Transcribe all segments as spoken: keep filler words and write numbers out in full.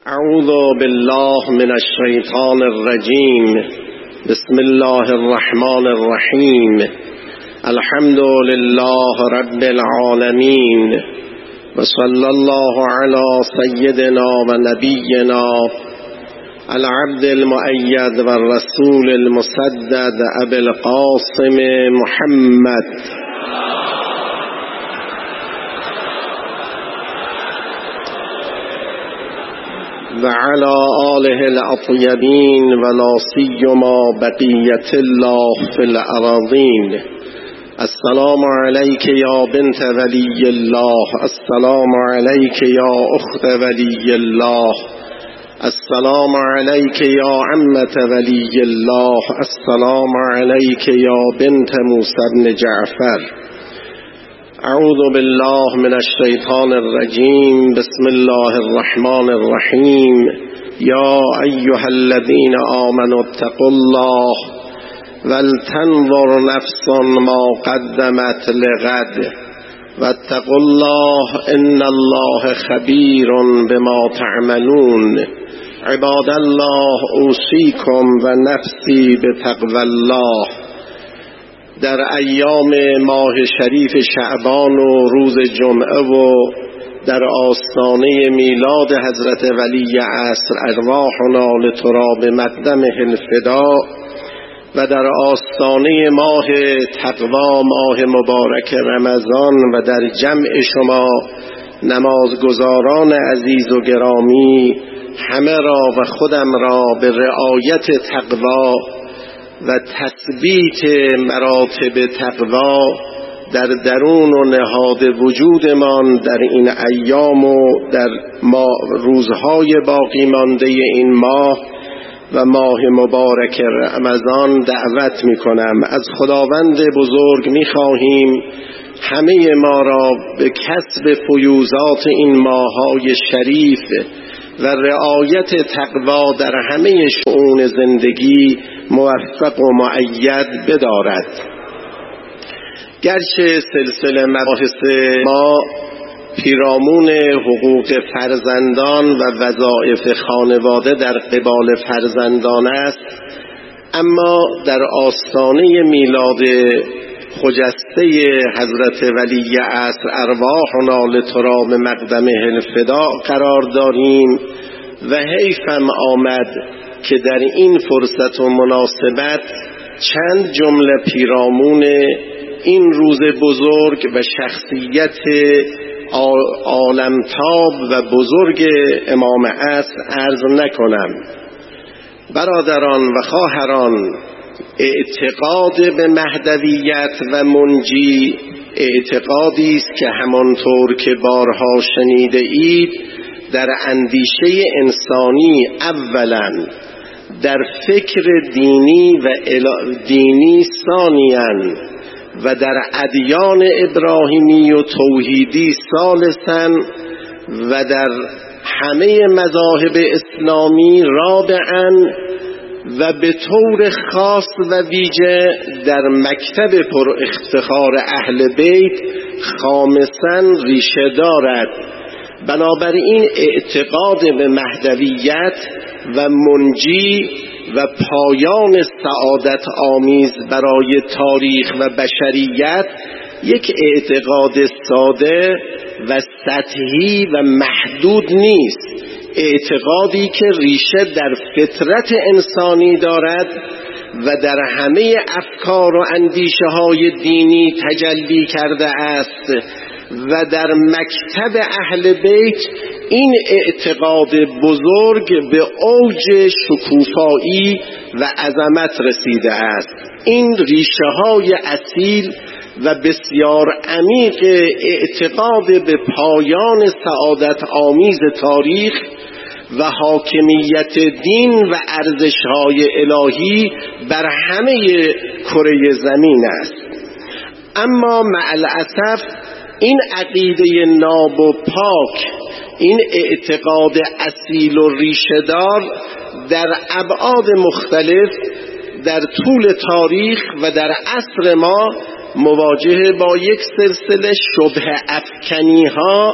اعوذ بالله من الشیطان الرجیم. بسم الله الرحمن الرحیم. الحمد لله رب العالمین و صلی الله علی سیدنا و نبینا العبد المؤید و الرسول المسدد ابی القاسم محمد و علی آله الاطیبین و لا سیما بقیة الله فی الارضین. السلام علیک یا بنت ولی الله، السلام علیک یا اخت ولی الله، السلام علیک یا عمة ولی الله، السلام علیک یا بنت موسی بن جعفر. اعوذ بالله من الشیطان الرجیم. بسم الله الرحمن الرحیم. یا ایها الذین آمنوا اتقوا الله ولتنظر نفس ما قدمت لغد واتقوا الله ان الله خبیر بما تعملون. عباد الله اوصیکم و نفسی بتقوی الله. در ایام ماه شریف شعبان و روز جمعه و در آستانه میلاد حضرت ولی عصر ارواحنا لتراب مقدمه الفدا و در آستانه ماه تقوا، ماه مبارک رمضان و در جمع شما نمازگزاران عزیز و گرامی، همه را و خودم را به رعایت تقوا و تثبیت مراتب تقوا در درون و نهاد وجودمان در این ایام و در روزهای باقی مانده این ماه و ماه مبارک رمضان دعوت می کنم. از خداوند بزرگ می خواهیم همه ما را به کسب فیوزات این ماههای شریف و رعایت تقوا در همه شؤون زندگی موفق و مؤید بدارد. گرچه سلسله مباحث ما پیرامون حقوق فرزندان و وظایف خانواده در قبال فرزندان است، اما در آستانه میلاد خجسته حضرت ولی عصر ارواحنا لتراب مقدمه الفدا قرار داریم و حیفم آمد که در این فرصت و مناسبت چند جمله پیرامون این روز بزرگ و شخصیت عالمتاب و بزرگ امام عصر عرض نکنم. برادران و خواهران، اعتقاد به مهدویت و منجی اعتقادی است که همانطور که بارها شنیده اید در اندیشه انسانی اولا، در فکر دینی و دینی ثانیاً و در ادیان ابراهیمی و توحیدی ثالثاً و در همه مذاهب اسلامی رابعاً و به طور خاص و ویژه در مکتب پر افتخار اهل بیت خامساً ریشه دارد. بنابراین اعتقاد به مهدویت و منجی و پایان سعادت آمیز برای تاریخ و بشریت یک اعتقاد ساده و سطحی و محدود نیست، اعتقادی که ریشه در فطرت انسانی دارد و در همه افکار و اندیشه های دینی تجلی کرده است و در مکتب اهل بیت این اعتقاد بزرگ به اوج شکوفایی و عظمت رسیده است. این ریشه های اصیل و بسیار عمیق اعتقاد به پایان سعادت آمیز تاریخ و حاکمیت دین و ارزش‌های الهی بر همه کره زمین است. اما مع الاسف این عقیده ناب و پاک، این اعتقاد اصیل و ریشه‌دار در ابعاد مختلف در طول تاریخ و در عصر ما مواجه با یک سلسله شبه افکنی ها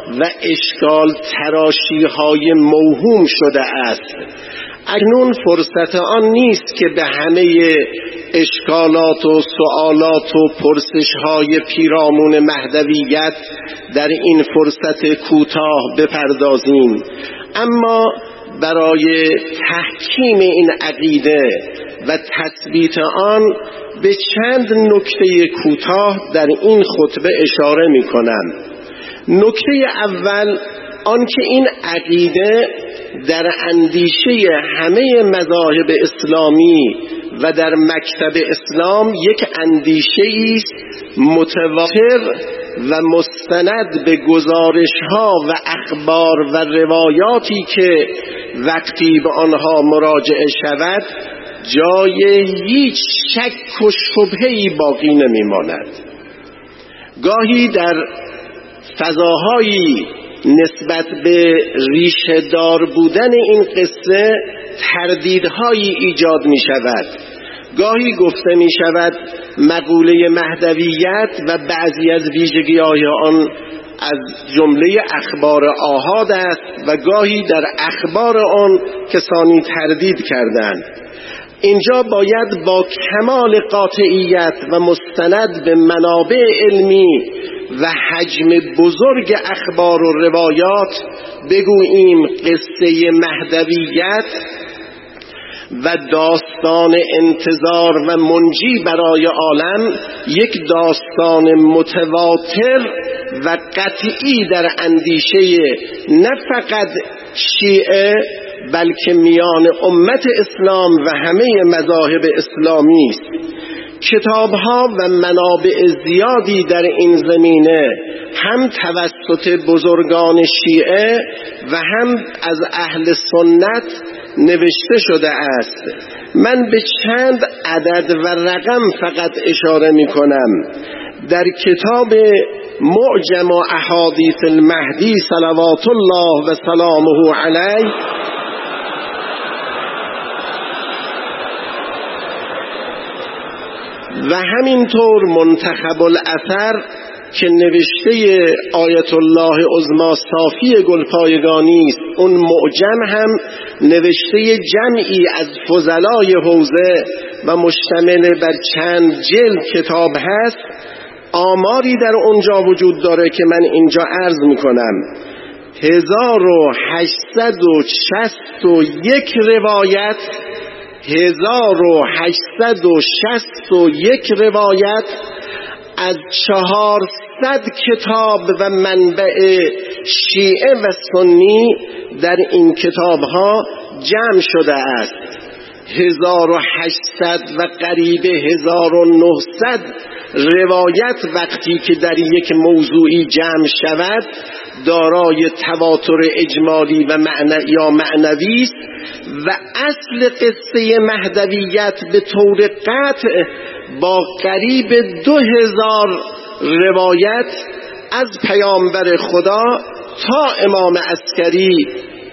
و اشکال تراشی های موهوم شده است. اکنون فرصت آن نیست که به همه اشکالات و سوالات و پرسش های پیرامون مهدویت در این فرصت کوتاه بپردازیم، اما برای تحکیم این عقیده و تثبیت آن به چند نکته کوتاه در این خطبه اشاره می کنم. نکته اول آنکه این عقیده در اندیشه همه مذاهب اسلامی و در مکتب اسلام یک اندیشه است متواتر و مستند به گزارش‌ها و اخبار و روایاتی که وقتی به آنها مراجعه شود جای هیچ شک و شبهه‌ای باقی نمی‌ماند. گاهی در فضاهایی نسبت به ریشه دار بودن این قصه تردیدهایی ایجاد می شود. گاهی گفته می شود مقوله مهدویت و بعضی از ویژگی‌های آن از جمله اخبار آحاد است و گاهی در اخبار آن کسانی تردید کردند. اینجا باید با کمال قاطعیت و مستند به منابع علمی و حجم بزرگ اخبار و روایات بگوییم قصه مهدویت و داستان انتظار و منجی برای عالم یک داستان متواتر و قطعی در اندیشه نه فقط شیعه بلکه میان امت اسلام و همه مذاهب اسلامی است. کتاب‌ها و منابع زیادی در این زمینه هم توسط بزرگان شیعه و هم از اهل سنت نوشته شده است. من به چند عدد و رقم فقط اشاره می کنم. در کتاب معجم و احادیث المهدی صلوات الله و سلامه علیه و همینطور منتخب الاثر که نوشته آیت الله عظمی صافی گلپایگانی است، اون معجم هم نوشته جمعی از فضلای حوزه و مشتمل بر چند جلد کتاب هست. آماری در اونجا وجود داره که من اینجا عرض میکنم. هزار و هشتصد و شصت و یک روایت هزار و هشتصد و شصت و یک روایت از چهارصد کتاب و منبع شیعه و سنی در این کتابها جمع شده است. هزار و هشتصد و قریب هزار و نهصد روایت وقتی که در یک موضوعی جمع شود دارای تواتر اجمالی و معنی یا معنوی است و اصل قصه مهدویت به طور قطع با قریب دو هزار روایت از پیامبر خدا تا امام عسکری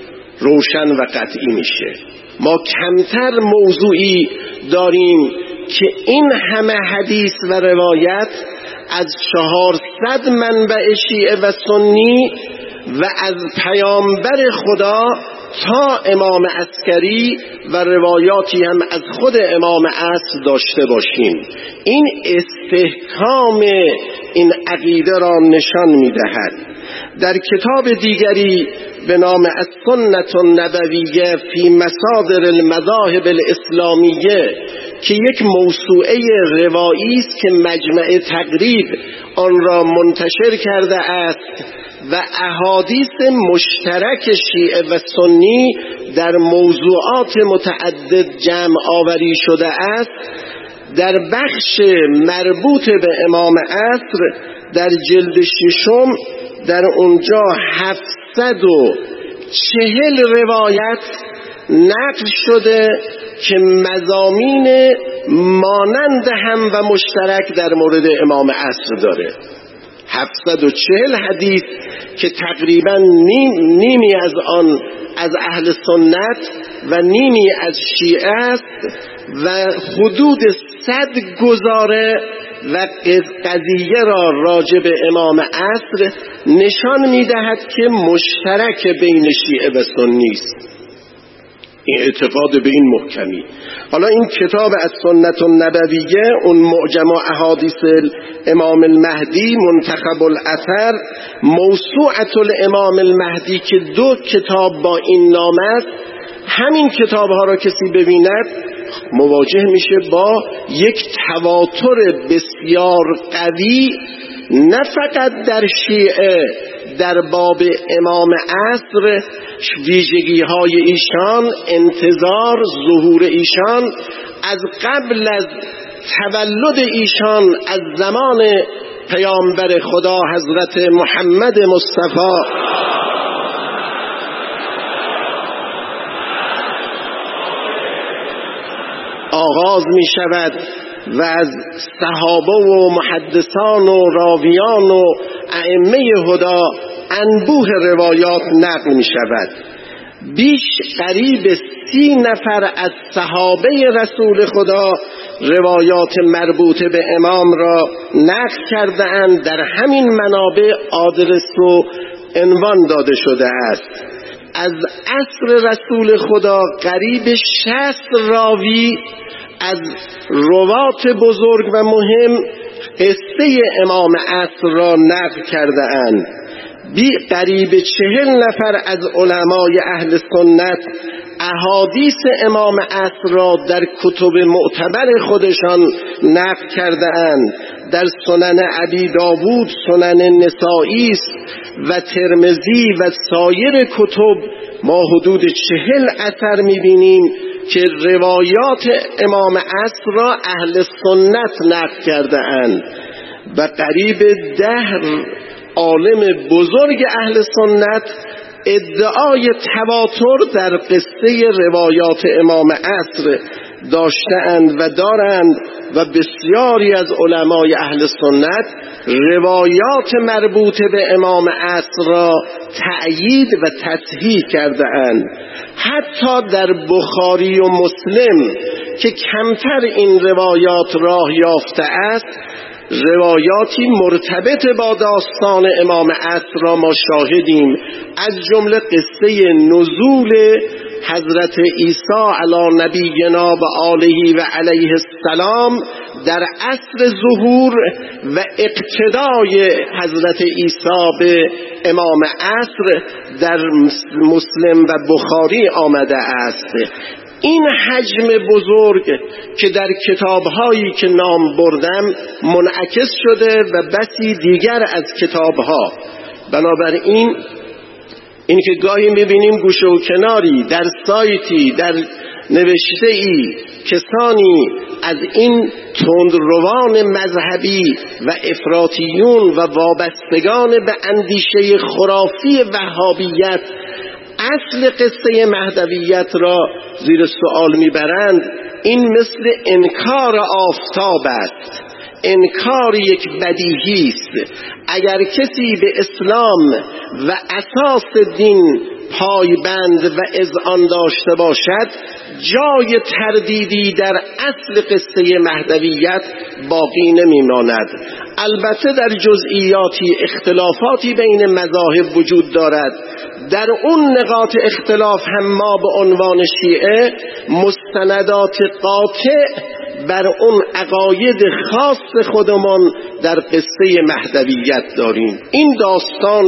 روشن و قطعی میشه. ما کمتر موضوعی داریم که این همه حدیث و روایت از چهارصد منبع شیعه و سنی و از پیامبر خدا تا امام عسکری و روایاتی هم از خود امام عصر داشته باشیم. این استحکام این عقیده را نشان می‌دهد. در کتاب دیگری به نام السنة النبویه فی مصادر المذاهب الاسلامیه که یک موسوعه روایی است که مجمع تقریب آن را منتشر کرده است و احادیث مشترک شیعه و سنی در موضوعات متعدد جمع آوری شده است، در بخش مربوط به امام عصر در جلد ششم در اونجا هفتصد و چهل روایت نقل شده که مضامین مانند هم و مشترک در مورد امام عصر داره. هفتصد و چهل حدیث که تقریبا نیم نیمی از آن از اهل سنت و نیمی از شیعه است و حدود صد گزاره و قضیه را راجع به امام عصر نشان می‌دهد که مشترک بین شیعه و سنی است. این اعتقاد به این محکمی. حالا این کتاب از سنت النبویه، اون معجم احادیث امام المهدی، منتخب الاثر، موسوعة الامام المهدی که دو کتاب با این نام است، همین کتاب ها را کسی ببیند مواجه میشه با یک تواتر بسیار قوی، نه فقط در شیعه در باب امام عصر، ویژگی های ایشان، انتظار ظهور ایشان از قبل از تولد ایشان، از زمان پیامبر خدا حضرت محمد مصطفی آغاز می شود و از صحابه و محدثان و راویان و ائمه هدا انبوه روایات نقل می شود. بیش قریب سی نفر از صحابه رسول خدا روایات مربوط به امام را نقل کرده اند. در همین منابع آدرس و عنوان داده شده است. از عصر رسول خدا قریب شصت راوی از روات بزرگ و مهم قصه امام عصر را نقل کرده اند. بی قریب چهل نفر از علمای اهل سنت احادیث امام عصر را در کتب معتبر خودشان نقل کرده اند. در سنن ابی داوود، سنن نسائی و ترمذی و سایر کتب ما حدود چهل اثر می‌بینیم که روایات امام عصر را اهل سنت نقل کرده اند و قریب ده عالم بزرگ اهل سنت ادعای تواتر در قصه روایات امام عصر داشته‌اند و دارند و بسیاری از علمای اهل سنت روایات مربوط به امام عصر را تأیید و تصحیح کرده اند. حتی در بخاری و مسلم که کمتر این روایات راه یافته است، روایاتی مرتبط با داستان امام عصر را ما شاهدیم، از جمله قصه نزول حضرت عیسی علی نبینا و آله و علیه السلام در عصر ظهور و اقتدای حضرت عیسی به امام عصر در مسلم و بخاری آمده است. این حجم بزرگ که در کتابهایی که نام بردم منعکس شده و بسی دیگر از کتابها. بنابراین این که گاهی میبینیم گوشه و کناری در سایتی، در نوشته ای کسانی از این تندروان مذهبی و افراطیون و وابستگان به اندیشه خرافی وهابیت اصل قصه مهدویت را زیر سوال میبرند، این مثل انکار آفتاب است، انکار یک بدیهی است. اگر کسی به اسلام و اساس دین پایبند و اذعان داشته باشد، جای تردیدی در اصل قصه مهدویت باقی نمیماند. البته در جزئیاتی اختلافاتی بین مذاهب وجود دارد. در اون نقاط اختلاف هم ما به عنوان شیعه مستندات قاطع بر اون عقاید خاص خودمان در قصه مهدویت داریم. این داستان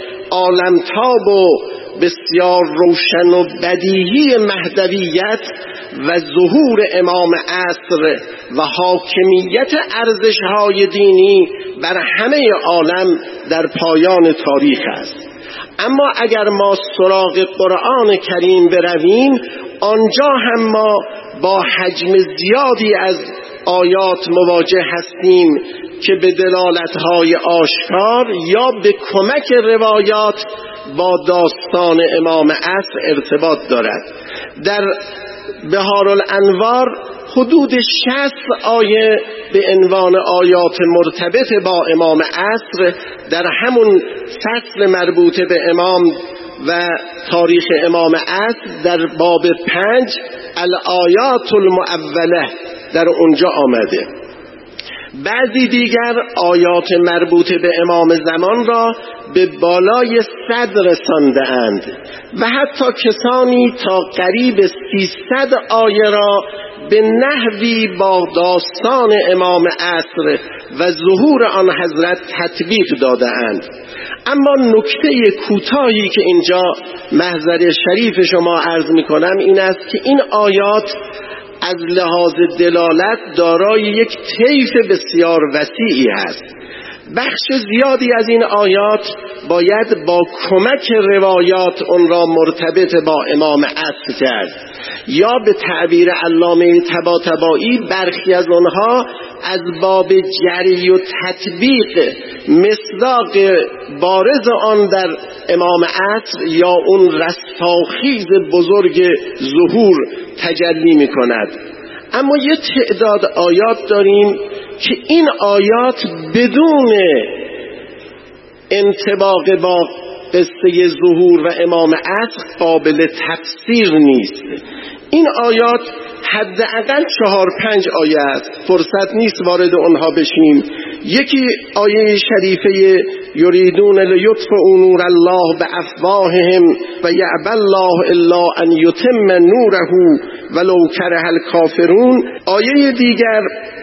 عالمتاب و بسیار روشن و بدیهی مهدویت و ظهور امام عصر و حاکمیت ارزش‌های دینی بر همه عالم در پایان تاریخ است. اما اگر ما سراغ قرآن کریم برویم، آنجا هم ما با حجم زیادی از آیات مواجه هستیم که به دلالت‌های آشکار یا به کمک روایات با داستان امام عصر ارتباط دارد. در بهار الانوار حدود شصت آیه به عنوان آیات مرتبط با امام عصر در همون فصل مربوط به امام و تاریخ امام عصر در باب پنج الآیات المؤوله در اونجا آمده. بعضی دیگر آیات مربوط به امام زمان را به بالای صد رسانده اند و حتی کسانی تا قریب سیصد آیه را به نحوی با داستان امام عصر و ظهور آن حضرت تطبیق داده اند. اما نکته کوتاهی که اینجا محضر شریف شما عرض می کنم این است که این آیات از لحاظ دلالت دارای یک طیف بسیار وسیعی هست. بخش زیادی از این آیات باید با کمک روایات اون را مرتبط با امام عصر کرد، یا به تعبیر علامه طباطبایی برخی از آنها از باب جری و تطبیق مصداق بارز آن در امام عصر یا اون رستاخیز بزرگ ظهور تجلی می کند. اما یه تعداد آیات داریم که این آیات بدون انطباق با قصه ظهور و امام عصر قابل تفسیر نیست. این آیات حداقل چهار پنج آیه است، فرصت نیست وارد اونها بشیم. یکی آیه شریفه یریدون لیطفئوا نور الله بافواههم و یأبی الله الا ان یتم نوره ولو کره الکافرون. آیه دیگر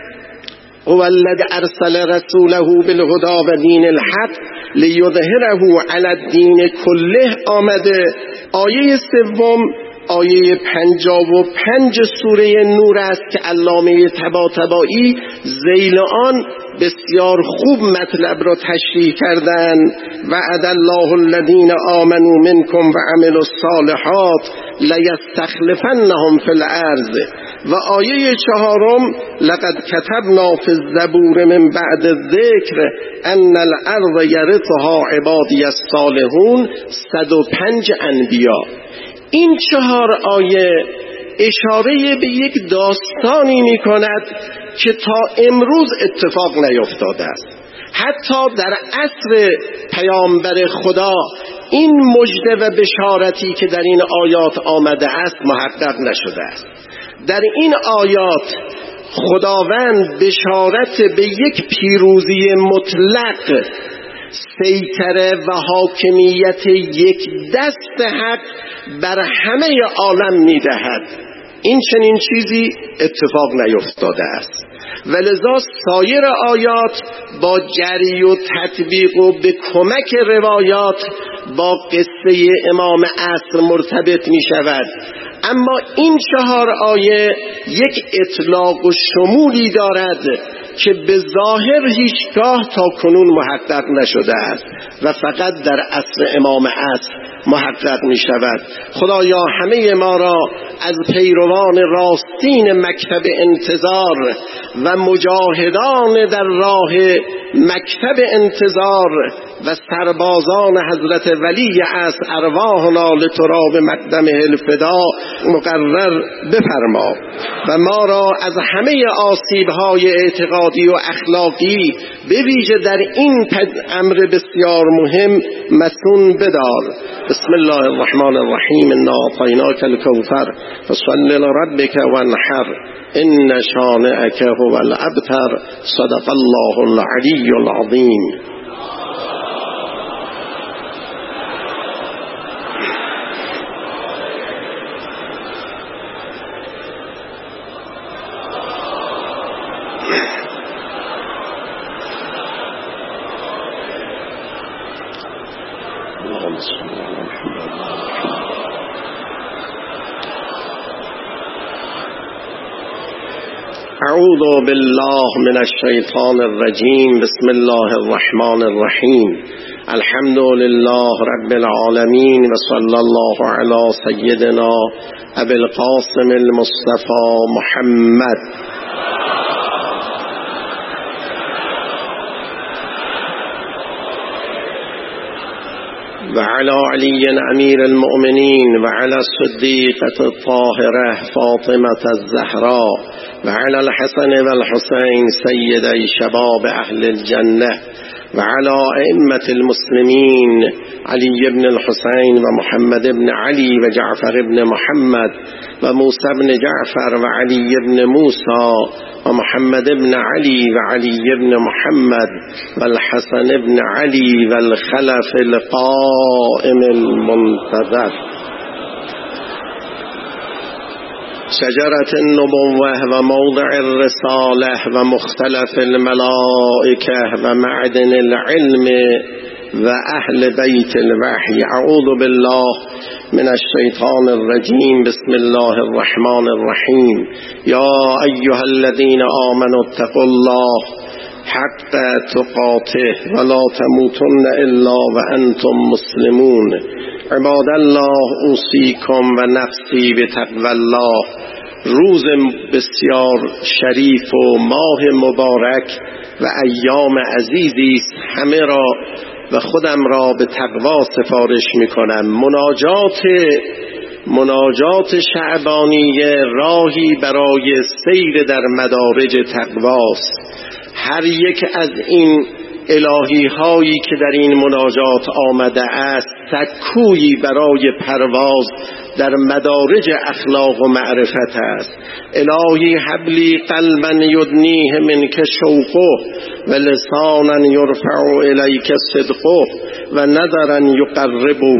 هو الذی ارسل رسوله بالهدی و دین الحق لیظهره علی الدین کله آمده. آیه سوم آیه پنجاه و پنج سوره نور است که علامه طباطبایی ذیل آن بسیار خوب مطلب را تشریح کردن. وعد الله الذین آمنوا منکم و عملوا الصالحات لیستخلفنهم فی الارض. و آیه چهارم لقد كتبنا فی الزبور من بعد الذکر ان الارض یرثها عبادی الصالحون. صد و پنج انبیا. این چهار آیه اشاره به یک داستانی می کند که تا امروز اتفاق نیفتاده است. حتی در عصر پیامبر خدا این مژده و بشارتی که در این آیات آمده است محقق نشده است. در این آیات خداوند بشارت به یک پیروزی مطلق، سیطره و حاکمیت یک دست حق بر همه عالم می‌دهد. این چنین چیزی اتفاق نیفتاده است. ولذا سایر آیات با جری و تطبیق و به کمک روایات با قصه امام عصر مرتبط می شود. اما این چهار آیه یک اطلاق و شمولی دارد که به ظاهر هیچگاه تا کنون محقق نشده است و فقط در عصر امام عصر محقق می شود. خدایا همه ما را از پیروان راستین مکتب انتظار و مجاهدان در راه مکتب انتظار و سربازان حضرت ولی از ارواحنا لتراب مقدمه الفدا مقرر بفرما و ما را از همه آسیب‌های اعتقادی و اخلاقی به ویژه در این امر بسیار مهم مسون بدار. بسم الله الرحمن الرحیم. انا اعطیناک الکوثر فصل لربک وانحر ان شانئک هو الابتر. صدق الله العلی العظیم. اعوذ بالله من الشیطان الرجیم. بسم الله الرحمن الرحیم. الحمد لله رب العالمین و صلی الله علی سیدنا ابی القاسم المصطفى محمد. وعلى علي أمير المؤمنين وعلى الصديقة الطاهرة فاطمة الزهراء وعلى الحسن والحسين سيدي شباب أهل الجنة وعلى أئمة المسلمين علي بن الحسين ومحمد بن علي وجعفر بن محمد وموسى بن جعفر وعلي بن موسى ومحمد بن علي وعلي بن محمد والحسن بن علي والخلف القائم المنتظر. شجرة النبوة وموضع الرسالة ومختلف الملائكة ومعدن العلم وأهل بيت الوحي. أعوذ بالله من الشيطان الرجيم. بسم الله الرحمن الرحيم. يا أيها الذين آمنوا اتقوا الله حق تقاته ولا تموتن إلا وأنتم مسلمون. عباد الله اوصیکم و نفسی به تقوی الله. روز بسیار شریف و ماه مبارک و ایام عزیزی است. همه را و خودم را به تقوا سفارش می کنم. مناجات مناجات شعبانیه راهی برای سیر در مدارج تقواست. هر یک از این الهی هایی که در این مناجات آمده است سکویی برای پرواز در مدارج اخلاق و معرفت است. الهی حبلی قلبا یدنیه منک شوقه و لسانا یرفع الیک صدقه و نظرا یقربه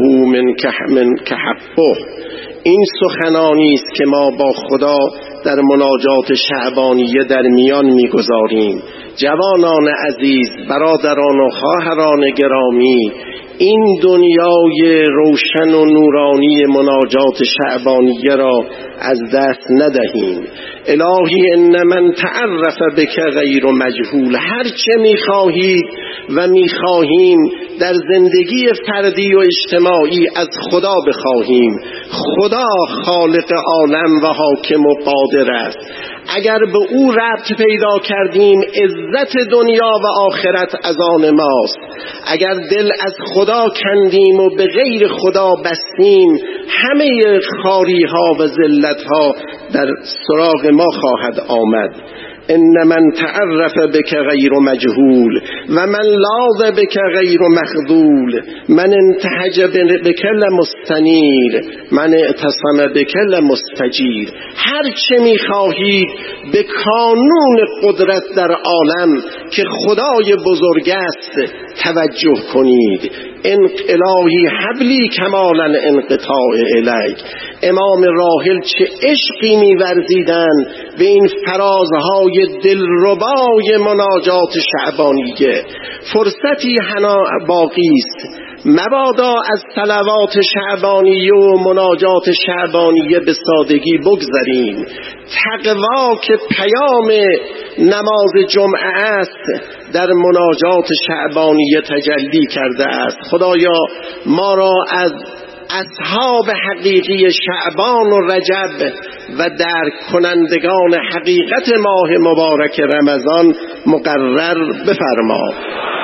منک حقه. این سخنانی است که ما با خدا در مناجات شعبانیه در میان میگذاریم. جوانان عزیز، برادران و خواهران گرامی، این دنیای روشن و نورانی مناجات شعبانیه را از دست ندهیم. الهی ان من تعرف بک غیر مجهول. هر چه میخواهید و میخواهیم در زندگی فردی و اجتماعی از خدا بخواهیم. خدا خالق عالم و حاکم و قادر است. اگر به او ربط پیدا کردیم عزت دنیا و آخرت از آن ماست. اگر دل از خدا کندیم و به غیر خدا بستیم همه خاری ها و ذلت ها در سراغ ما خواهد آمد. ان من تعرف بک غیر مجهول و من لاذ بک غیر مخذول من انتهج بک لمستنیر من اعتصم بک لمستجیر. هر چه میخواهید به کانون قدرت در عالم که خدای بزرگ است توجه کنید. ان الهی حبلی کمالا انقطاع الیک. امام راحل چه عشقی می‌ورزیدند به این فرازهای دلربای مناجات شعبانیه. فرصتی هنوز باقی است. مبادا از صلوات شعبانیه و مناجات شعبانیه به سادگی بگذریم. تقوا که پیام نماز جمعه است در مناجات شعبانیه تجلی کرده است. خدایا ما را از اصحاب حقیقی شعبان و رجب و درک کنندگان حقیقت ماه مبارک رمضان مقرر بفرما.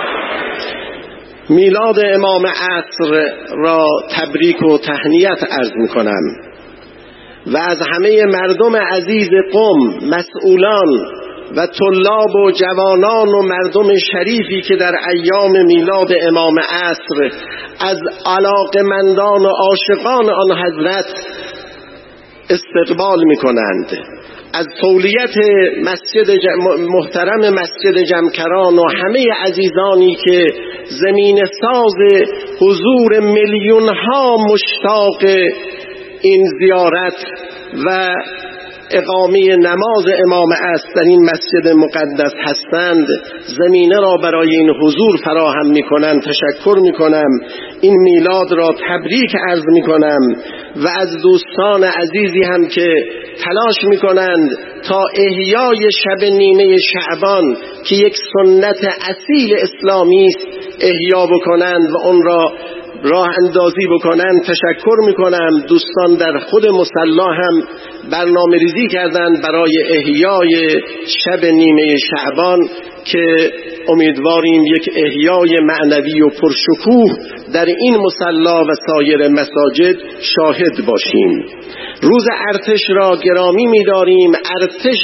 میلاد امام عصر را تبریک و تهنیت عرض می‌کنم و از همه مردم عزیز قم، مسئولان و طلاب و جوانان و مردم شریفی که در ایام میلاد امام عصر از علاقمندان و عاشقان آن حضرت استقبال می‌کنند. از تولیت مسجد محترم مسجد جمکران و همه عزیزانی که زمین ساز حضور میلیون ها مشتاق این زیارت و اقامه نماز امام عصر در این مسجد مقدس هستند زمینه را برای این حضور فراهم میکنند. تشکر میکنم. این میلاد را تبریک عرض میکنم و از دوستان عزیزی هم که تلاش میکنند تا احیای شب نیمه شعبان که یک سنت اصیل اسلامی است احیا بکنند و اون را راه اندازی بکنن تشکر میکنم. دوستان در خود مصلی هم برنامه ریزی کردن برای احیای شب نیمه شعبان که امیدواریم یک احیای معنوی و پرشکوه در این مصلی و سایر مساجد شاهد باشیم. روز ارتش را گرامی می‌داریم. ارتش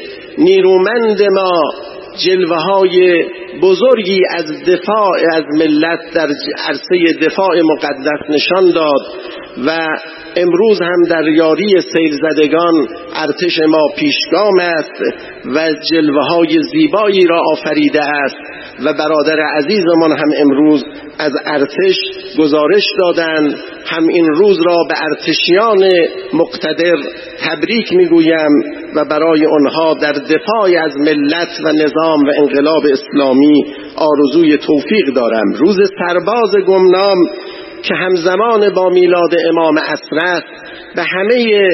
نیرومند ما جلوه‌های بزرگی از دفاع از ملت در عرصه دفاع مقدس نشان داد و امروز هم در یاری سیل زدگان ارتش ما پیشگام است و جلوه‌های زیبایی را آفریده است و برادر عزیزمان هم امروز از ارتش گزارش دادند. هم این روز را به ارتشیان مقتدر تبریک میگویم و برای آنها در دفاع از ملت و نظام و انقلاب اسلامی آرزوی توفیق دارم. روز سرباز گمنام که همزمان با میلاد امام عصر است، به همه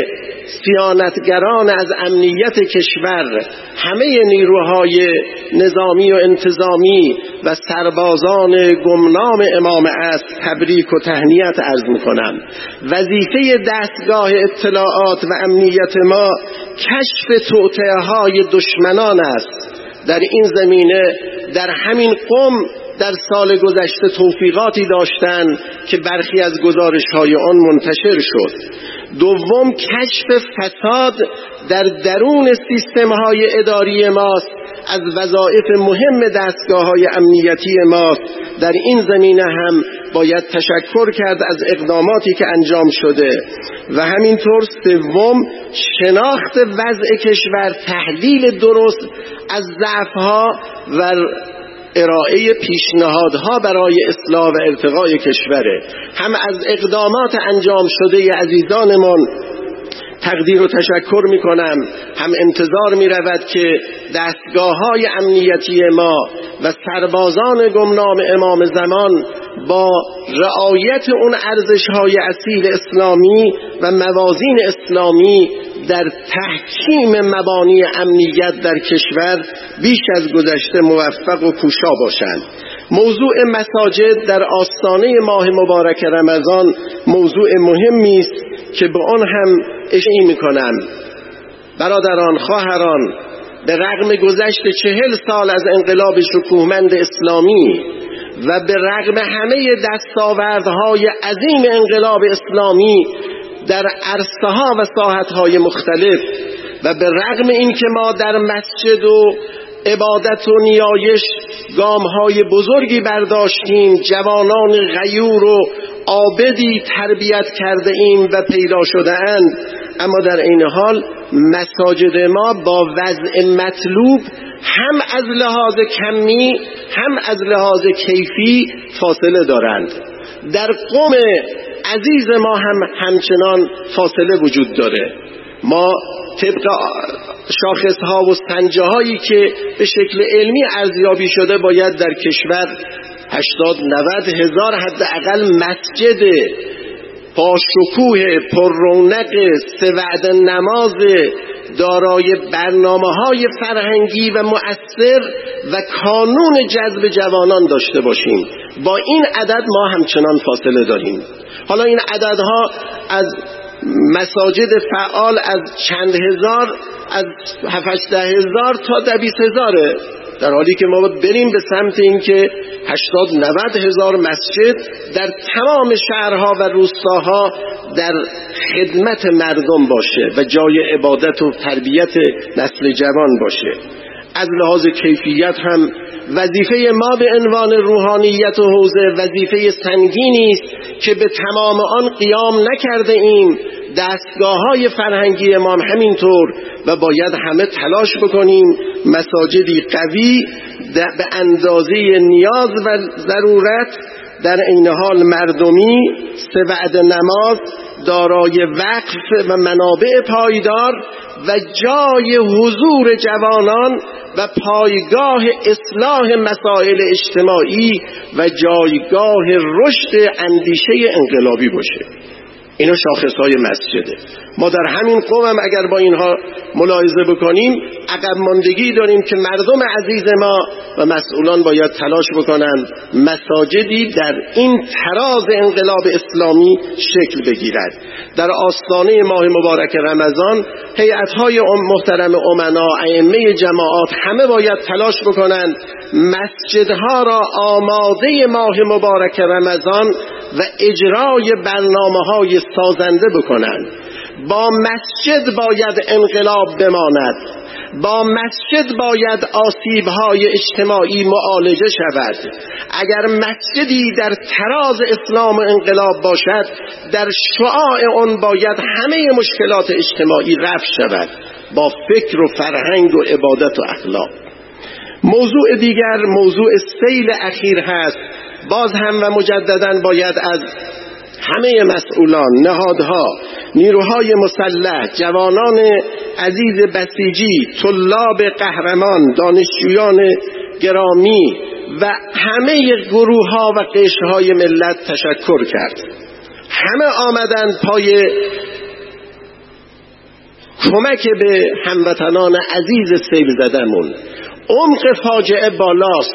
صیانتگران از امنیت کشور، همه نیروهای نظامی و انتظامی و سربازان گمنام امام عصر تبریک و تهنیت عرض میکنم. وظیفه دستگاه اطلاعات و امنیت ما کشف توطئه‌های دشمنان است. در این زمینه در همین قم در سال گذشته توفیقاتی داشتند که برخی از گزارش‌های آن منتشر شد. دوم، کشف فساد در درون سیستم‌های اداری ماست از وظایف مهم دستگاه‌های امنیتی ماست. در این زمینه هم باید تشکر کرد از اقداماتی که انجام شده. و همینطور سوم، شناخت وضع کشور، تحلیل درست از ضعف‌ها و ارائه پیشنهادها برای اصلاح و ارتقای کشوره. هم از اقدامات انجام شده عزیزانمان تقدیر و تشکر می کنم، هم انتظار می رود که دستگاه‌های امنیتی ما و سربازان گمنام امام زمان با رعایت اون ارزش‌های اصیل اسلامی و موازین اسلامی در تحکیم مبانی امنیت در کشور بیش از گذشته موفق و کوشا باشند. موضوع مساجد در آستانه ماه مبارک رمضان موضوع مهمی است که به آن هم اشاره می‌کنم. برادران، خواهران، به رغم گذشت چهل سال از انقلاب شکوهمند اسلامی و به رغم همه دستاوردهای عظیم انقلاب اسلامی در عرصه‌ها و ساحت‌های مختلف و به رغم اینکه ما در مسجد و عبادت و نیایش گام‌های بزرگی برداشتیم، جوانان غیور و عابدی تربیت کرده ایم و پیدا شده اند، اما در این حال مساجد ما با وضع مطلوب هم از لحاظ کمی هم از لحاظ کیفی فاصله دارند. در قوم عزیز ما هم همچنان فاصله وجود داره. ما طبق شاخصها و سنجه هایی که به شکل علمی ارزیابی شده باید در کشور هشتاد نود هزار حداقل مسجد پاشکوه پر رونق سه وعده نماز دارای برنامه‌های فرهنگی و مؤثر و کانون جذب جوانان داشته باشیم. با این عدد ما همچنان فاصله داریم. حالا این عددها از مساجد فعال از چند هزار، از هفت ده هزار تا ده بیست هزاره، در حالی که ما بریم به سمت این که هشتاد نود هزار مسجد در تمام شهرها و روستاها در خدمت مردم باشه و جای عبادت و تربیت نسل جوان باشه. از لحاظ کیفیت هم وظیفه ما به عنوان روحانیت و حوزه وظیفه سنگینی است که به تمام آن قیام نکرده ایم. دستگاه‌های فرهنگی ما همینطور و باید همه تلاش بکنیم مساجدی قوی به اندازه نیاز و ضرورت، در این حال مردمی، سه وعده نماز، دارای وقف و منابع پایدار و جای حضور جوانان و پایگاه اصلاح مسائل اجتماعی و جایگاه رشد اندیشه انقلابی باشه. اینا شاخصهای مسجده. ما در همین قوم هم اگر با اینها ملاحظه بکنیم عقب ماندگی داریم که مردم عزیز ما و مسئولان باید تلاش بکنند مساجدی در این تراز انقلاب اسلامی شکل بگیرد. در آستانه ماه مبارک رمضان هیئت‌های محترم امنا، ائمه جماعات همه باید تلاش بکنند مسجدها را آماده ماه مبارک رمضان و اجرای برنامه‌های سازنده بکنند. با مسجد باید انقلاب بماند، با مسجد باید آسیب‌های اجتماعی معالجه شود. اگر مسجدی در تراز اسلام و انقلاب باشد، در شعاع آن باید همه مشکلات اجتماعی رفع شود با فکر و فرهنگ و عبادت و اخلاق. موضوع دیگر موضوع سیل اخیر هست. باز هم و مجددا باید از همه مسئولان، نهادها، نیروهای مسلح، جوانان عزیز بسیجی، طلاب قهرمان، دانشجویان گرامی و همه گروه‌ها و قشرهای ملت تشکر کرد. همه آمدند پای کمک به هموطنان عزیز سیل زدمون. عمق فاجعه بالاست.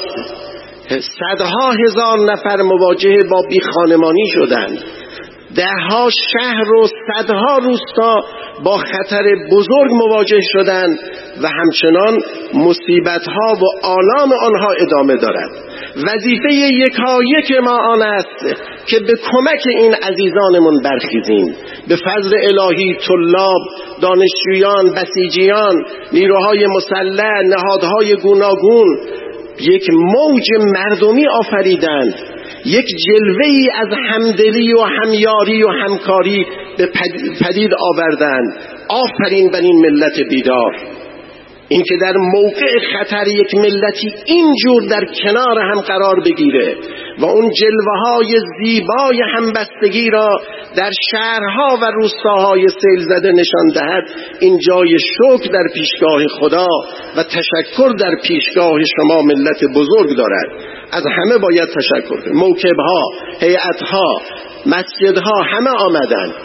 صدها هزار نفر مواجه با بیخانمانی شدند. دهها شهر و صدها روستا با خطر بزرگ مواجه شدند و همچنان مصیبت‌ها و آلام آنها ادامه دارد. وظیفه یکایک ما آن است که به کمک این عزیزانمون برخیزیم. به فضل الهی طلاب، دانشجویان، بسیجیان، نیروهای مسلح، نهادهای گوناگون یک موج مردمی آفریدند، یک جلوه‌ای از همدلی و همیاری و همکاری به پدید آوردند. آفرین بر این ملت بیدار. این که در موقع خطر یک ملتی اینجور در کنار هم قرار بگیره و اون جلوه‌های زیبای همبستگی را در شهرها و روستاهای سیل زده نشان دهد، این جای شکر در پیشگاه خدا و تشکر در پیشگاه شما ملت بزرگ دارد. از همه باید تشکر کنیم. موکب‌ها، هیئت‌ها، مسجدها همه آمدند.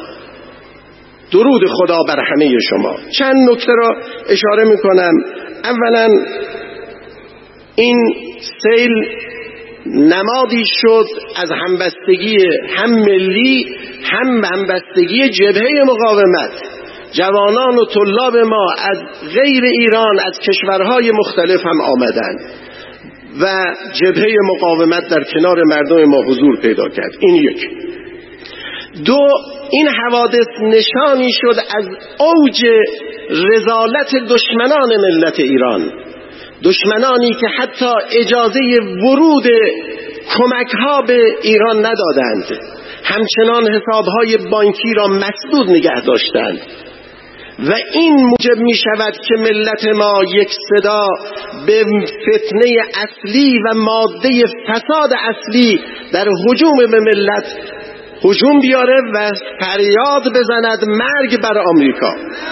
درود خدا بر همه شما. چند نکته را اشاره میکنم. اولا این سیل نمادی شد از همبستگی هم ملی هم همبستگی جبهه مقاومت. جوانان و طلاب ما از غیر ایران، از کشورهای مختلف هم آمدند و جبهه مقاومت در کنار مردم ما حضور پیدا کرد. این یک. دو، این حوادث نشانی شد از اوج رذالت دشمنان ملت ایران، دشمنانی که حتی اجازه ورود کمک‌ها به ایران ندادند، همچنان حساب‌های بانکی را مسدود نگه داشتند و این موجب می شود که ملت ما یک صدا به فتنه اصلی و ماده فساد اصلی در هجوم به ملت هجوم بیاره و فریاد بزند مرگ بر آمریکا.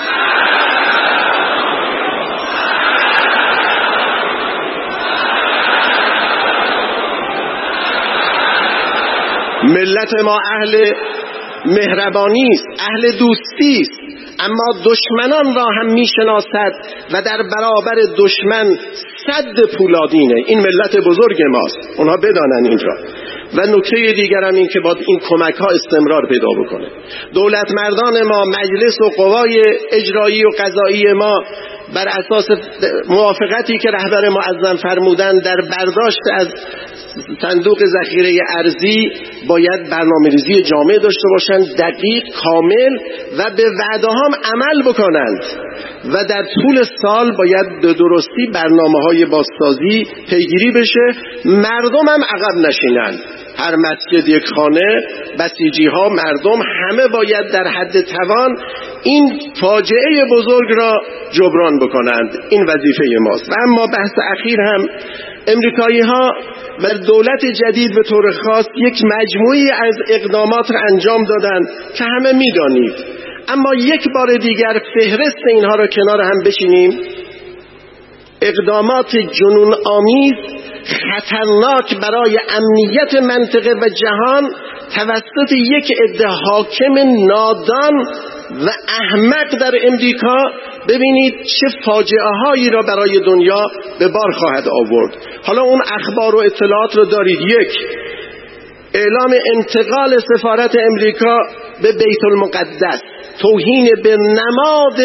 ملت ما اهل مهربانی است، اهل دوستی است، اما دشمنان را هم میشناسد و در برابر دشمن صد پولادینه. این ملت بزرگ ماست، اونها بدانن اینجا. و نکته دیگر هم این که باید این کمک ها استمرار پیدا بکنه. دولت مردان ما، مجلس و قوای اجرایی و قضایی ما بر اساس موافقتی که رهبر معظم فرمودن در برداشت از صندوق ذخیره ارزی باید برنامه‌ریزی جامع داشته باشند، دقیق، کامل و به وعده هم عمل بکنند و در طول سال باید به درستی برنامه‌های بازسازی پیگیری بشه. مردم هم عقب نشینند. هر مسجد یک خانه، بسیجی ها، مردم همه باید در حد توان این فاجعه بزرگ را جبران بکنند. این وظیفه ماست. و اما بحث اخیر هم امریکایی ها و دولت جدید به طور خاص یک مجموعی از اقدامات را انجام دادند که همه میدانید. اما یک بار دیگر فهرست اینها را کنار هم بشینیم. اقدامات جنون آمیز، خطرناک برای امنیت منطقه و جهان توسط یک عده حاکم نادان و احمق در امریکا ببینید چه فاجعه هایی را برای دنیا به بار خواهد آورد. حالا اون اخبار و اطلاعات رو دارید. یک، اعلام انتقال سفارت امریکا به بیت المقدس، توهین به نماد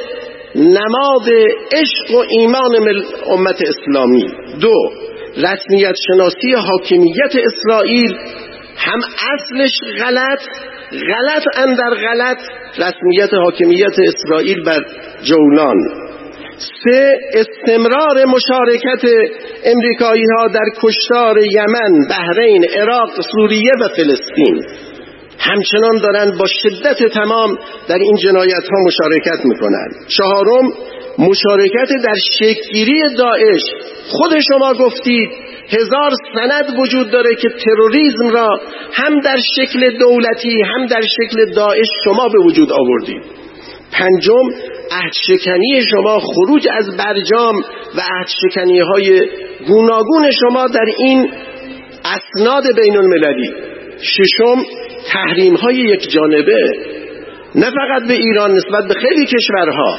نماد عشق و ایمان امت اسلامی. دو، رسمیت شناسی حاکمیت اسرائیل، هم اصلش غلط غلط اندر غلط، رسمیت حاکمیت اسرائیل بر جولان. سه، استمرار مشارکت امریکایی ها در کشتار یمن، بحرین، عراق، سوریه و فلسطین. همچنان دارند با شدت تمام در این جنایت ها مشارکت میکنند. چهارم، مشارکت در شکلگیری داعش. خود شما گفتید هزار سند وجود داره که تروریسم را هم در شکل دولتی هم در شکل داعش شما به وجود آوردید. پنجم، عهدشکنی شما، خروج از برجام و عهدشکنی های گوناگون شما در این اسناد بین المللی. ششم، تحریم های یک جانبه نه فقط به ایران، نسبت به خیلی کشورها.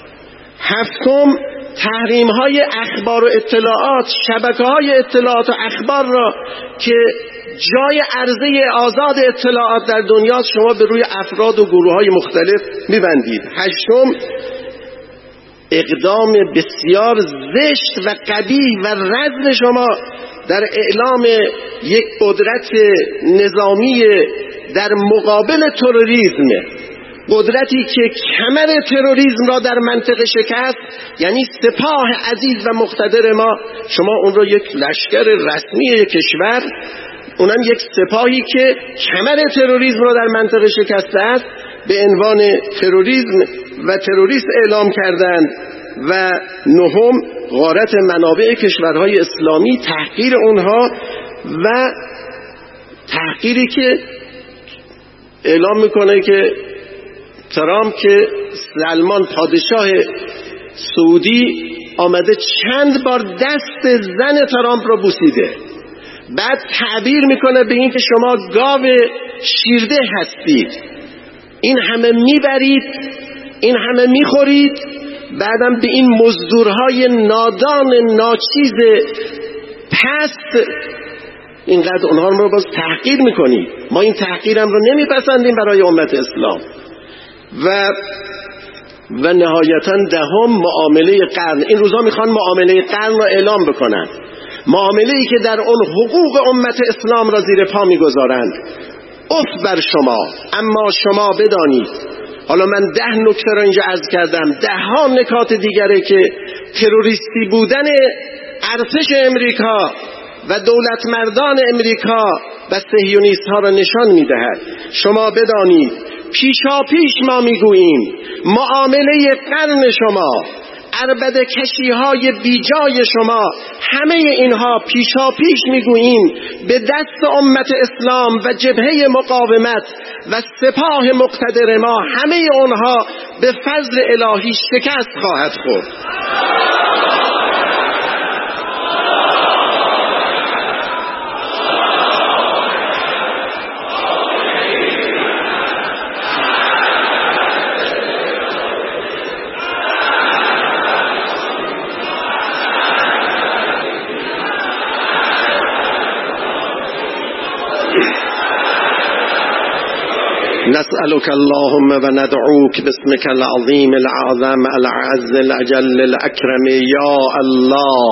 هفتم، تحریم های اخبار و اطلاعات، شبکه های اطلاعات و اخبار را که جای عرضه آزاد اطلاعات در دنیا شما به روی افراد و گروه های مختلف میبندید. هشتم، اقدام بسیار زشت و قبیح و رذل شما در اعلام یک قدرت نظامی در مقابل تروریسم، قدرتی که کمر تروریسم را در منطقه شکست، یعنی سپاه عزیز و مقتدر ما. شما اون را یک لشکر رسمی کشور، اونم یک سپاهی که کمر تروریسم را در منطقه شکسته است، به عنوان تروریسم و تروریست اعلام کردند. و نهم، غارت منابع کشورهای اسلامی، تحقیر اونها و تحقیری که اعلام میکنه که ترامپ که سلمان پادشاه سعودی آمده چند بار دست زن ترامپ را بوسیده، بعد تعبیر میکنه به این که شما گاو شیرده هستید، این همه میبرید، این همه میخورید، بعدم به این مزدورهای نادان ناچیز پست اینقدر اونها رو باز تحقیر میکنید. ما این تحقیرم رو نمیپسندیم برای امت اسلام. و و نهایتا دهم، معامله قرن. این روزا میخوان معامله قرن رو اعلام بکنن، معامله‌ای که در اون حقوق امت اسلام را زیر پا میگذارند. اف بر شما. اما شما بدانید، حالا من ده نکته را اینجا عرض کردم، ده ها نکات دیگره که تروریستی بودن ارتش امریکا و دولت مردان امریکا و صهیونیست ها را نشان میدهد. شما بدانید پیشا پیش ما میگوییم معامله قرن شما، عربده کشی های بیجای شما، همه اینها پیشا پیش میگوییم به دست امت اسلام و جبهه مقاومت و سپاه مقتدر ما، همه اونها به فضل الهی شکست خواهد خورد. نسألك اللهم وندعوك باسمك العظيم الأعظم الأعز الأجل الأكرم يا الله.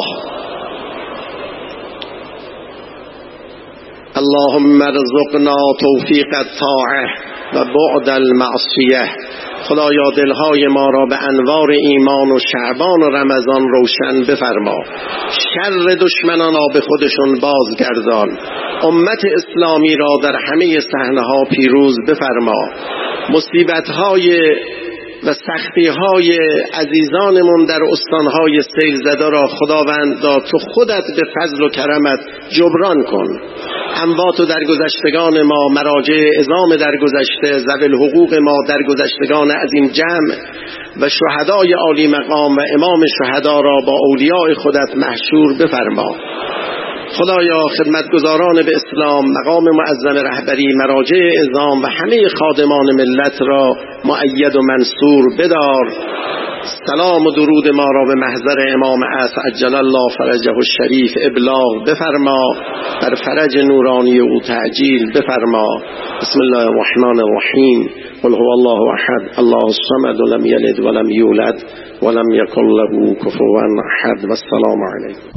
اللهم ارزقنا توفیق الطاعه و بعد المعصیه. خدایا دلهای ما را به انوار ایمان و شعبان و رمضان روشن بفرما، شر دشمنان را به خودشون بازگردان، امت اسلامی را در همه صحنه‌ها پیروز بفرما، مصیبت‌های و سختی‌های عزیزانمون در استان‌های سیل زده را خداوند تو خودت به فضل و کرمت جبران کن. اموات و درگذشتگان ما، مراجع عظام درگذشته، ذوی الحقوق ما درگذشتگان از این جمع و شهدای عالی مقام و امام شهدا را با اولیاء خودت محشور بفرما. خدایا خدمتگزاران به اسلام، مقام معظم رهبری، مراجع عظام و همه خادمان ملت را مؤید و منصور بدار. سلام و درود ما را به محضر امام عصر عجل الله فرجه الشریف ابلاغ بفرما، بر فرج نورانی او تعجیل بفرما. بسم الله الرحمن الرحیم. قل هو الله احد الله الصمد لم یلد ولم یولد ولم یکن له کفوا احد. و السلام علیکم.